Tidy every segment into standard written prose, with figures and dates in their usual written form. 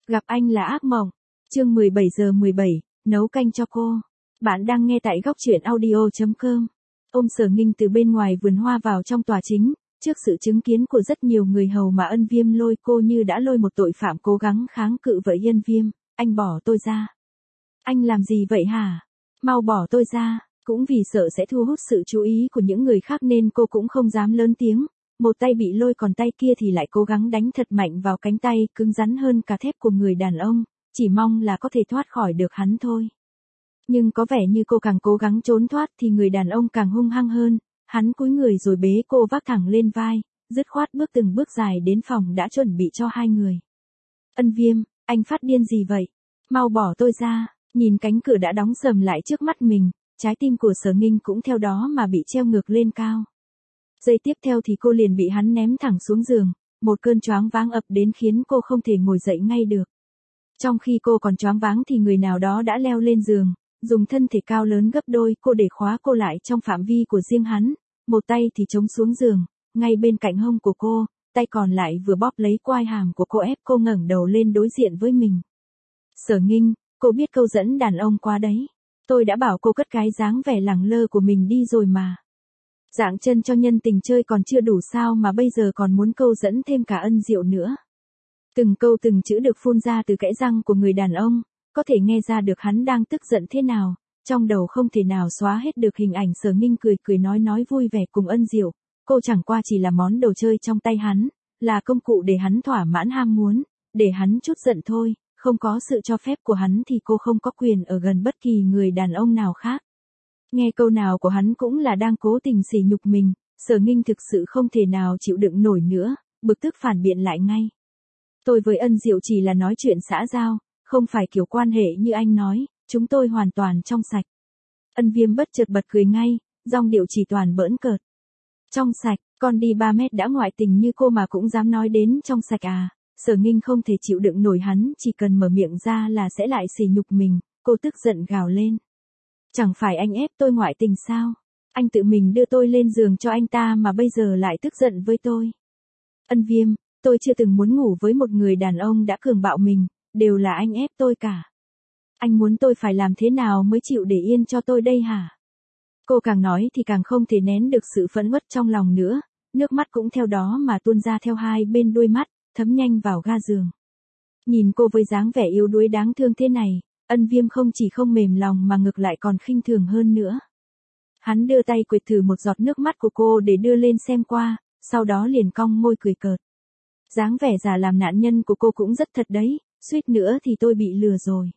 Gặp anh là ác mộng. Chương 17:17, nấu canh cho cô. Bạn đang nghe tại góc truyện audio.com. Ôm Sở Nghinh từ bên ngoài vườn hoa vào trong tòa chính, trước sự chứng kiến của rất nhiều người hầu mà Ân Viêm lôi cô như đã lôi một tội phạm cố gắng kháng cự vậy. Ân Viêm, anh bỏ tôi ra. Anh làm gì vậy hả? Mau bỏ tôi ra. Cũng vì sợ sẽ thu hút sự chú ý của những người khác nên cô cũng không dám lớn tiếng. Một tay bị lôi còn tay kia thì lại cố gắng đánh thật mạnh vào cánh tay cứng rắn hơn cả thép của người đàn ông, chỉ mong là có thể thoát khỏi được hắn thôi. Nhưng có vẻ như cô càng cố gắng trốn thoát thì người đàn ông càng hung hăng hơn, hắn cúi người rồi bế cô vác thẳng lên vai, dứt khoát bước từng bước dài đến phòng đã chuẩn bị cho hai người. Ân Viêm, anh phát điên gì vậy? Mau bỏ tôi ra. Nhìn cánh cửa đã đóng sầm lại trước mắt mình, trái tim của Sở Nghinh cũng theo đó mà bị treo ngược lên cao. Giây tiếp theo thì cô liền bị hắn ném thẳng xuống giường, một cơn choáng váng ập đến khiến cô không thể ngồi dậy ngay được. Trong khi cô còn choáng váng thì người nào đó đã leo lên giường, dùng thân thể cao lớn gấp đôi cô để khóa cô lại trong phạm vi của riêng hắn, một tay thì chống xuống giường, ngay bên cạnh hông của cô, tay còn lại vừa bóp lấy quai hàm của cô ép cô ngẩng đầu lên đối diện với mình. Sở Nghinh, cô biết câu dẫn đàn ông quá đấy. Tôi đã bảo cô cất cái dáng vẻ lẳng lơ của mình đi rồi mà. Dạng chân cho nhân tình chơi còn chưa đủ sao mà bây giờ còn muốn câu dẫn thêm cả Ân Diệu nữa. Từng câu từng chữ được phun ra từ kẽ răng của người đàn ông, có thể nghe ra được hắn đang tức giận thế nào, trong đầu không thể nào xóa hết được hình ảnh Sở Nghinh cười cười nói vui vẻ cùng Ân Diệu, cô chẳng qua chỉ là món đồ chơi trong tay hắn, là công cụ để hắn thỏa mãn ham muốn, để hắn chút giận thôi, không có sự cho phép của hắn thì cô không có quyền ở gần bất kỳ người đàn ông nào khác. Nghe câu nào của hắn cũng là đang cố tình sỉ nhục mình, Sở Nghinh thực sự không thể nào chịu đựng nổi nữa, bực tức phản biện lại ngay. Tôi với Ân Diệu chỉ là nói chuyện xã giao, không phải kiểu quan hệ như anh nói, chúng tôi hoàn toàn trong sạch. Ân Viêm bất chợt bật cười ngay, giọng điệu chỉ toàn bỡn cợt. Trong sạch, con đi 3 mét đã ngoại tình như cô mà cũng dám nói đến trong sạch à? Sở Nghinh không thể chịu đựng nổi hắn, chỉ cần mở miệng ra là sẽ lại sỉ nhục mình, cô tức giận gào lên. Chẳng phải anh ép tôi ngoại tình sao? Anh tự mình đưa tôi lên giường cho anh ta mà bây giờ lại tức giận với tôi. Ân Viêm, tôi chưa từng muốn ngủ với một người đàn ông đã cường bạo mình, đều là anh ép tôi cả. Anh muốn tôi phải làm thế nào mới chịu để yên cho tôi đây hả? Cô càng nói thì càng không thể nén được sự phẫn uất trong lòng nữa, nước mắt cũng theo đó mà tuôn ra theo hai bên đôi mắt, thấm nhanh vào ga giường. Nhìn cô với dáng vẻ yếu đuối đáng thương thế này, Ân Viêm không chỉ không mềm lòng mà ngược lại còn khinh thường hơn nữa. Hắn đưa tay quệt thử một giọt nước mắt của cô để đưa lên xem qua, sau đó liền cong môi cười cợt. Dáng vẻ giả làm nạn nhân của cô cũng rất thật đấy, suýt nữa thì tôi bị lừa rồi.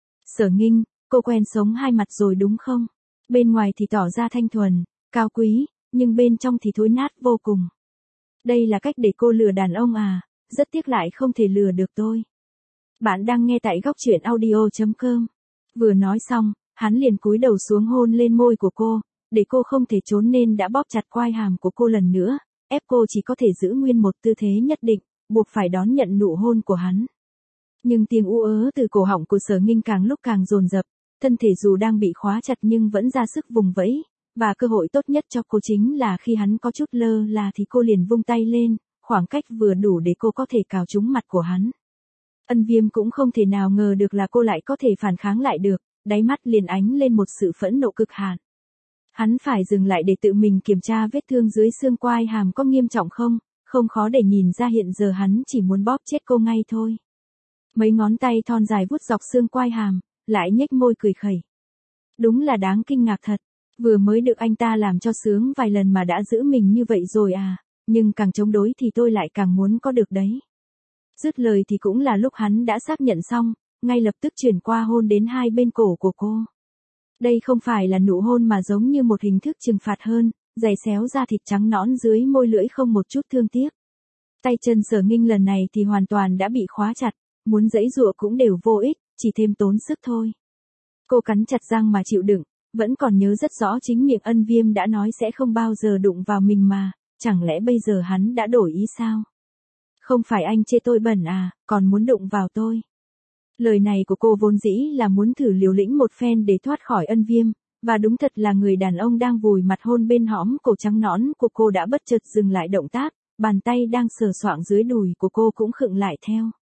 Sở Nghinh, cô quen sống hai mặt rồi đúng không? Bên ngoài thì tỏ ra thanh thuần, cao quý, nhưng bên trong thì thối nát vô cùng. Đây là cách để cô lừa đàn ông à, rất tiếc lại không thể lừa được tôi. Bạn đang nghe tại góc truyện audio.com. Vừa nói xong, hắn liền cúi đầu xuống hôn lên môi của cô, để cô không thể trốn nên đã bóp chặt quai hàm của cô lần nữa, ép cô chỉ có thể giữ nguyên một tư thế nhất định, buộc phải đón nhận nụ hôn của hắn. Nhưng tiếng u ớ từ cổ họng của Sở Nghinh càng lúc càng dồn dập, thân thể dù đang bị khóa chặt nhưng vẫn ra sức vùng vẫy, và cơ hội tốt nhất cho cô chính là khi hắn có chút lơ là thì cô liền vung tay lên, khoảng cách vừa đủ để cô có thể cào trúng mặt của hắn. Ân Viêm cũng không thể nào ngờ được là cô lại có thể phản kháng lại được, đáy mắt liền ánh lên một sự phẫn nộ cực hạn. Hắn phải dừng lại để tự mình kiểm tra vết thương dưới xương quai hàm có nghiêm trọng không, không khó để nhìn ra hiện giờ hắn chỉ muốn bóp chết cô ngay thôi. Mấy ngón tay thon dài vuốt dọc xương quai hàm, lại nhếch môi cười khẩy. Đúng là đáng kinh ngạc thật, vừa mới được anh ta làm cho sướng vài lần mà đã giữ mình như vậy rồi à, nhưng càng chống đối thì tôi lại càng muốn có được đấy. Dứt lời thì cũng là lúc hắn đã xác nhận xong, ngay lập tức chuyển qua hôn đến hai bên cổ của cô. Đây không phải là nụ hôn mà giống như một hình thức trừng phạt hơn, giày xéo da thịt trắng nõn dưới môi lưỡi không một chút thương tiếc. Tay chân Sở Nghinh lần này thì hoàn toàn đã bị khóa chặt, muốn giãy giụa cũng đều vô ích, chỉ thêm tốn sức thôi. Cô cắn chặt răng mà chịu đựng, vẫn còn nhớ rất rõ chính miệng Ân Viêm đã nói sẽ không bao giờ đụng vào mình mà, chẳng lẽ bây giờ hắn đã đổi ý sao? Không phải anh chê tôi bẩn à, còn muốn đụng vào tôi. Lời này của cô vốn dĩ là muốn thử liều lĩnh một phen để thoát khỏi Ân Viêm, và đúng thật là người đàn ông đang vùi mặt hôn bên hõm cổ trắng nõn của cô đã bất chợt dừng lại động tác, bàn tay đang sờ soạng dưới đùi của cô cũng khựng lại theo.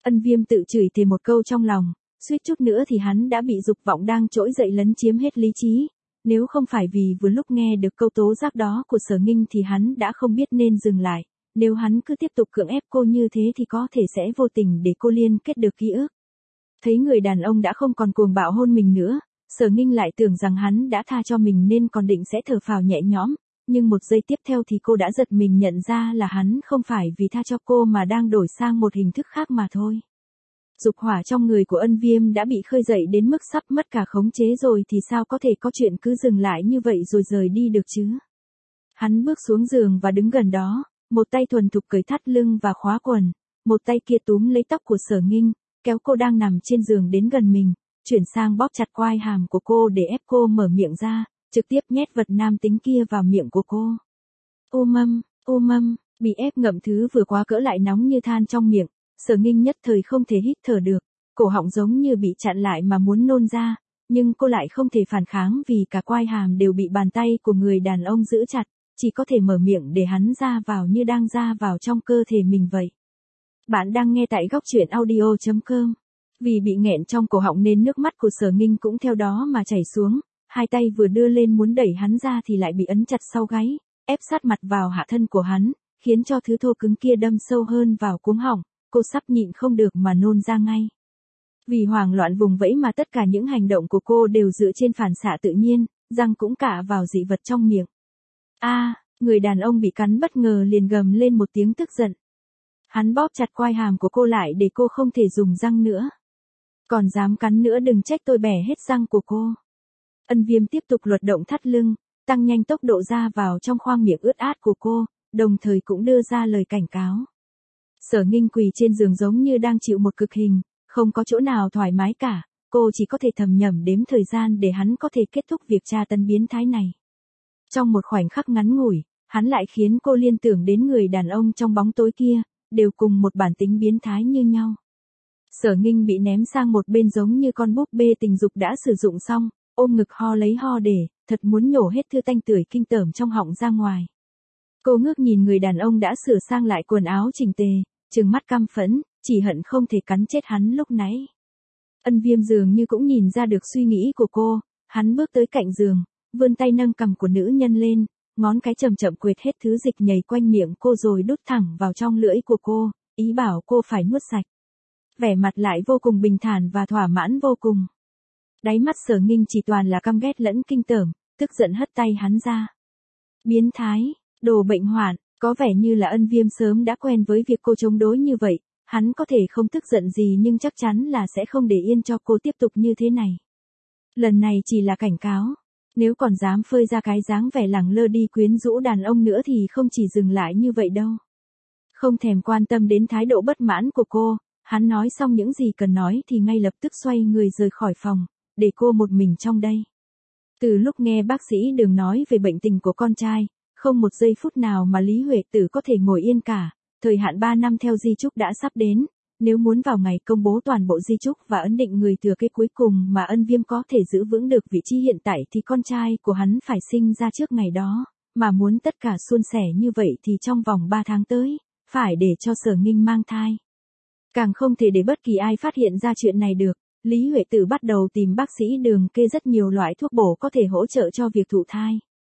Ân Viêm tự chửi thề một câu trong lòng, suýt chút nữa thì hắn đã bị dục vọng đang trỗi dậy lấn chiếm hết lý trí. Nếu không phải vì vừa lúc nghe được câu tố giác đó của Sở Nghinh thì hắn đã không biết nên dừng lại. Nếu hắn cứ tiếp tục cưỡng ép cô như thế thì có thể sẽ vô tình để cô liên kết được ký ức. Thấy người đàn ông đã không còn cuồng bạo hôn mình nữa, Sở Nghinh lại tưởng rằng hắn đã tha cho mình nên còn định sẽ thở phào nhẹ nhõm, nhưng một giây tiếp theo thì cô đã giật mình nhận ra là hắn không phải vì tha cho cô mà đang đổi sang một hình thức khác mà thôi. Dục hỏa trong người của Ân Viêm đã bị khơi dậy đến mức sắp mất cả khống chế rồi thì sao có thể có chuyện cứ dừng lại như vậy rồi rời đi được chứ. Hắn bước xuống giường và đứng gần đó, một tay thuần thục cởi thắt lưng và khóa quần, một tay kia túm lấy tóc của Sở Nghinh, kéo cô đang nằm trên giường đến gần mình, chuyển sang bóp chặt quai hàm của cô để ép cô mở miệng ra, trực tiếp nhét vật nam tính kia vào miệng của cô. Ô mâm, bị ép ngậm thứ vừa quá cỡ lại nóng như than trong miệng, Sở Nghinh nhất thời không thể hít thở được, cổ họng giống như bị chặn lại mà muốn nôn ra, nhưng cô lại không thể phản kháng vì cả quai hàm đều bị bàn tay của người đàn ông giữ chặt, chỉ có thể mở miệng để hắn ra vào như đang ra vào trong cơ thể mình vậy. Bạn đang nghe tại góc truyện audio.com. Vì bị nghẹn trong cổ họng nên nước mắt của Sở Nghinh cũng theo đó mà chảy xuống, hai tay vừa đưa lên muốn đẩy hắn ra thì lại bị ấn chặt sau gáy, ép sát mặt vào hạ thân của hắn, khiến cho thứ thô cứng kia đâm sâu hơn vào cuống họng, cô sắp nhịn không được mà nôn ra ngay. Vì hoảng loạn vùng vẫy mà tất cả những hành động của cô đều dựa trên phản xạ tự nhiên, răng cũng cạ vào dị vật trong miệng. Người đàn ông bị cắn bất ngờ liền gầm lên một tiếng tức giận. Hắn bóp chặt quai hàm của cô lại để cô không thể dùng răng nữa. Còn dám cắn nữa đừng trách tôi bẻ hết răng của cô. Ân Viêm tiếp tục luật động thắt lưng, tăng nhanh tốc độ ra vào trong khoang miệng ướt át của cô, đồng thời cũng đưa ra lời cảnh cáo. Sở Nghinh quỳ trên giường giống như đang chịu một cực hình, không có chỗ nào thoải mái cả, cô chỉ có thể thầm nhẩm đếm thời gian để hắn có thể kết thúc việc tra tấn biến thái này. Trong một khoảnh khắc ngắn ngủi, hắn lại khiến cô liên tưởng đến người đàn ông trong bóng tối kia, đều cùng một bản tính biến thái như nhau. Sở Nghinh bị ném sang một bên giống như con búp bê tình dục đã sử dụng xong, ôm ngực ho lấy ho để, thật muốn nhổ hết thứ tanh tưởi kinh tởm trong họng ra ngoài. Cô ngước nhìn người đàn ông đã sửa sang lại quần áo chỉnh tề, trừng mắt căm phẫn, chỉ hận không thể cắn chết hắn lúc nãy. Ân Viêm dường như cũng nhìn ra được suy nghĩ của cô, hắn bước tới cạnh giường, vươn tay nâng cằm của nữ nhân lên, ngón cái chậm chậm quệt hết thứ dịch nhầy quanh miệng cô rồi đút thẳng vào trong lưỡi của cô, ý bảo cô phải nuốt sạch. Vẻ mặt lại vô cùng bình thản và thỏa mãn vô cùng. Đáy mắt Sở Nghinh chỉ toàn là căm ghét lẫn kinh tởm, tức giận hất tay hắn ra. Biến thái, đồ bệnh hoạn, có vẻ như là Ân Viêm sớm đã quen với việc cô chống đối như vậy, hắn có thể không tức giận gì nhưng chắc chắn là sẽ không để yên cho cô tiếp tục như thế này. Lần này chỉ là cảnh cáo. Nếu còn dám phơi ra cái dáng vẻ lẳng lơ đi quyến rũ đàn ông nữa thì không chỉ dừng lại như vậy đâu. Không thèm quan tâm đến thái độ bất mãn của cô, hắn nói xong những gì cần nói thì ngay lập tức xoay người rời khỏi phòng, để cô một mình trong đây. Từ lúc nghe bác sĩ Đường nói về bệnh tình của con trai, không một giây phút nào mà Lý Huệ Tử có thể ngồi yên cả, thời hạn 3 năm theo di chúc đã sắp đến. Nếu muốn vào ngày công bố toàn bộ di chúc và ấn định người thừa kế cuối cùng mà Ân Viêm có thể giữ vững được vị trí hiện tại thì con trai của hắn phải sinh ra trước ngày đó, mà muốn tất cả suôn sẻ như vậy thì trong vòng 3 tháng tới, phải để cho Sở Nghinh mang thai. Càng không thể để bất kỳ ai phát hiện ra chuyện này được, Lý Huệ Tử bắt đầu tìm bác sĩ Đường kê rất nhiều loại thuốc bổ có thể hỗ trợ cho việc thụ thai.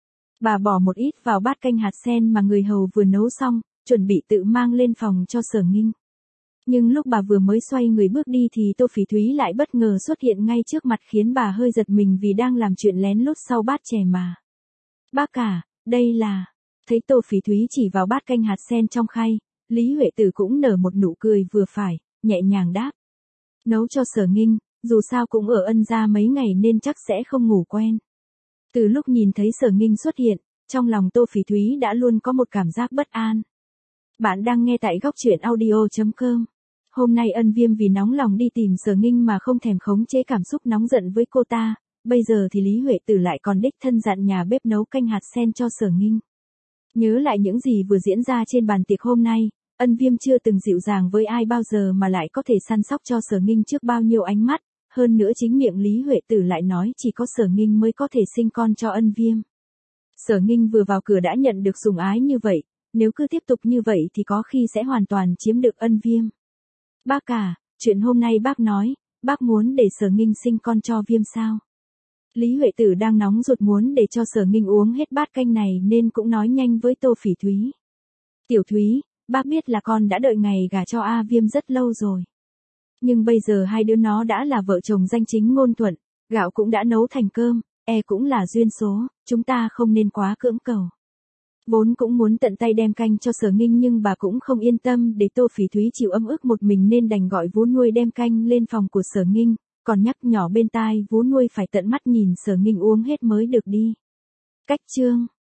Bà bỏ một ít vào bát canh hạt sen mà người hầu vừa nấu xong, chuẩn bị tự mang lên phòng cho Sở Nghinh. Nhưng lúc bà vừa mới xoay người bước đi thì Tô Phỉ Thúy lại bất ngờ xuất hiện ngay trước mặt khiến bà hơi giật mình vì đang làm chuyện lén lút sau bát chè mà. Bác cả, đây là... Thấy Tô Phỉ Thúy chỉ vào bát canh hạt sen trong khay, Lý Huệ Tử cũng nở một nụ cười vừa phải, nhẹ nhàng đáp. Nấu cho Sở Nghinh, dù sao cũng ở Ân gia mấy ngày nên chắc sẽ không ngủ quen. Từ lúc nhìn thấy Sở Nghinh xuất hiện, trong lòng Tô Phỉ Thúy đã luôn có một cảm giác bất an. Bạn đang nghe tại góc truyện audio.com. Hôm nay Ân Viêm vì nóng lòng đi tìm Sở Nghinh mà không thèm khống chế cảm xúc nóng giận với cô ta, bây giờ thì Lý Huệ Tử lại còn đích thân dặn nhà bếp nấu canh hạt sen cho Sở Nghinh. Nhớ lại những gì vừa diễn ra trên bàn tiệc hôm nay, Ân Viêm chưa từng dịu dàng với ai bao giờ mà lại có thể săn sóc cho Sở Nghinh trước bao nhiêu ánh mắt, hơn nữa chính miệng Lý Huệ Tử lại nói chỉ có Sở Nghinh mới có thể sinh con cho Ân Viêm. Sở Nghinh vừa vào cửa đã nhận được sủng ái như vậy, nếu cứ tiếp tục như vậy thì có khi sẽ hoàn toàn chiếm được Ân Viêm. Bác cả, chuyện hôm nay bác nói, bác muốn để Sở Nghinh sinh con cho Viêm sao? Lý Huệ Tử đang nóng ruột muốn để cho Sở Nghinh uống hết bát canh này nên cũng nói nhanh với Tô Phỉ Thúy. Tiểu Thúy, bác biết là con đã đợi ngày gả cho A Viêm rất lâu rồi. Nhưng bây giờ hai đứa nó đã là vợ chồng danh chính ngôn thuận, gạo cũng đã nấu thành cơm, cũng là duyên số, chúng ta không nên quá cưỡng cầu. Vốn cũng muốn tận tay đem canh cho Sở Nghinh nhưng bà cũng không yên tâm để Tô Phỉ Thúy chịu ấm ức một mình nên đành gọi vú nuôi đem canh lên phòng của Sở Nghinh, còn nhắc nhỏ bên tai vú nuôi phải tận mắt nhìn Sở Nghinh uống hết mới được đi. Cách chương